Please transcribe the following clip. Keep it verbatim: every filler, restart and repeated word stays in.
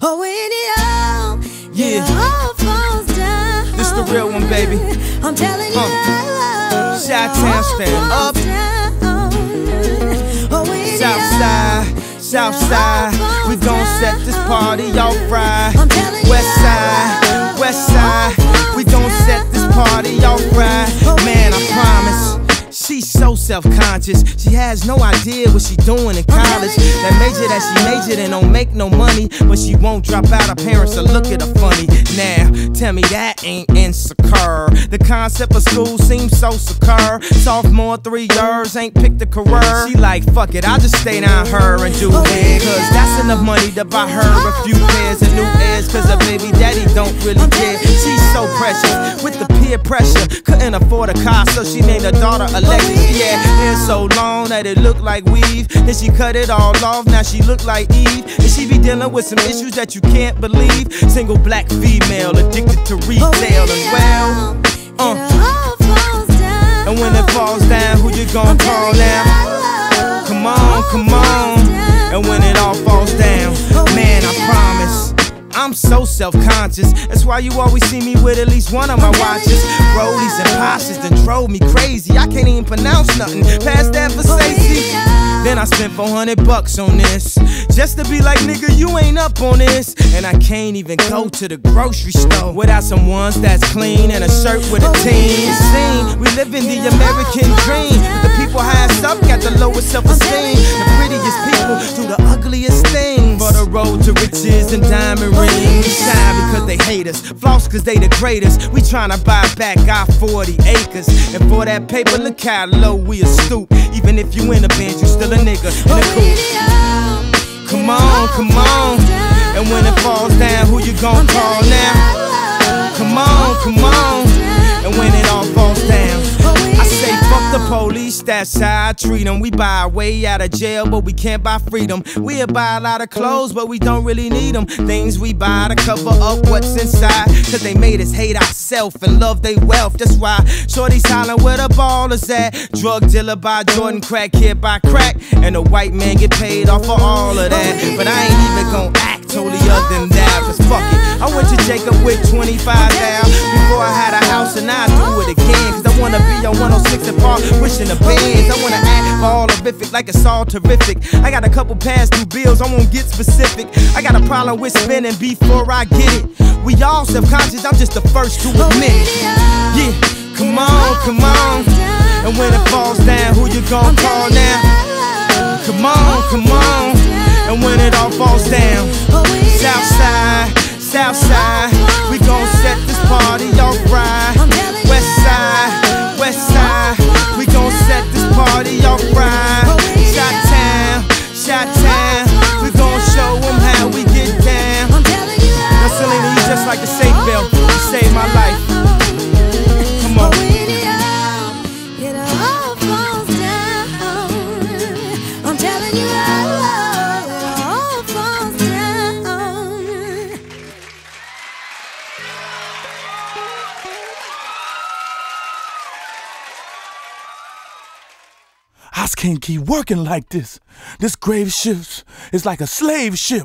Oh, when it all, Yeah. it all falls down. This the real one, baby. I'm telling you, Huh. it Chi-town, all stand up. falls down. Oh, when it South all, side, south side, we gon' set this party off right. I'm telling you, West side, west side, we gon' set this party off right. Man, I promise. She's so self-conscious, she has no idea what she doing in college. That major that she majored in don't make no money, but she won't drop out, her parents will look at her funny. Now, tell me that ain't insecure. The concept of school seems so secure. Sophomore, three years, ain't picked a career. She like, fuck it, I'll just stay down her and do it. Cause that's enough money to buy her a few pairs of new ears. Cause her baby daddy don't really care. She's so precious, with the peer pressure, couldn't afford a car, so she named her daughter Alexis. She had hair so long that it looked like weave. Then she cut it all off, now she look like Eve. And she be dealing with some issues that you can't believe. Single black female, addicted to retail as well. Uh. And when it falls down, who you gon' call now? Come on, come on. And when it all falls down, man, I promise I'm so self-conscious. That's why you always see me with at least one of my watches. Rollies and Porsches that drove me crazy. I can't even pronounce nothing past that for Stacey. Then I spent four hundred bucks on this, just to be like, nigga, you ain't up on this. And I can't even go to the grocery store without some ones that's clean and a shirt with a team. Scene, we live in the American dream. The people highest up got the lowest self-esteem. The prettiest people do the ugliest things. For the road to riches and diamond rings. Shine because they hate us, floss cause they the greatest. We tryna buy back our forty acres. And for that paper, look how low we a stoop. Even if you in a band, you still a nigga in a coupe. Come on, come on. And when it falls down, who you gon' call now? Come on, come on. And when it all falls down, I say fuck the police, that's how I treat them. We buy our way out of jail, but we can't buy freedom. We'll buy a lot of clothes, but we don't really need them. Things we buy to cover up what's inside, cause they made us hate ourselves and love they wealth. That's why shorty's hollering where the ball is at. Drug dealer by Jordan, crack kid by crack, and a white man get paid off for all of that. But I ain't even gon' act totally other than that, cause fuck it, I went to Jacob with twenty-five thousand before I had a house, and I do it again. Cause I wanna be on one oh six and Park, pushing the bands. I wanna act all horrific like it's all terrific. I got a couple past due bills, I won't get specific. I got a problem with spending before I get it. We all self-conscious, I'm just the first to admit it. Yeah, come on, come on. And when it falls down, who you gon' call now? Come on, come on. And when it all falls down, south side, south side, we gon' set this party off right. West side, west side, we gon' set this party off right. Chi-town, Chi-town, we gon' show them how we get down. Now Selena, you just like the safe belt, you saved my life. Come on. I can't keep working like this. This grave ship is like a slave ship.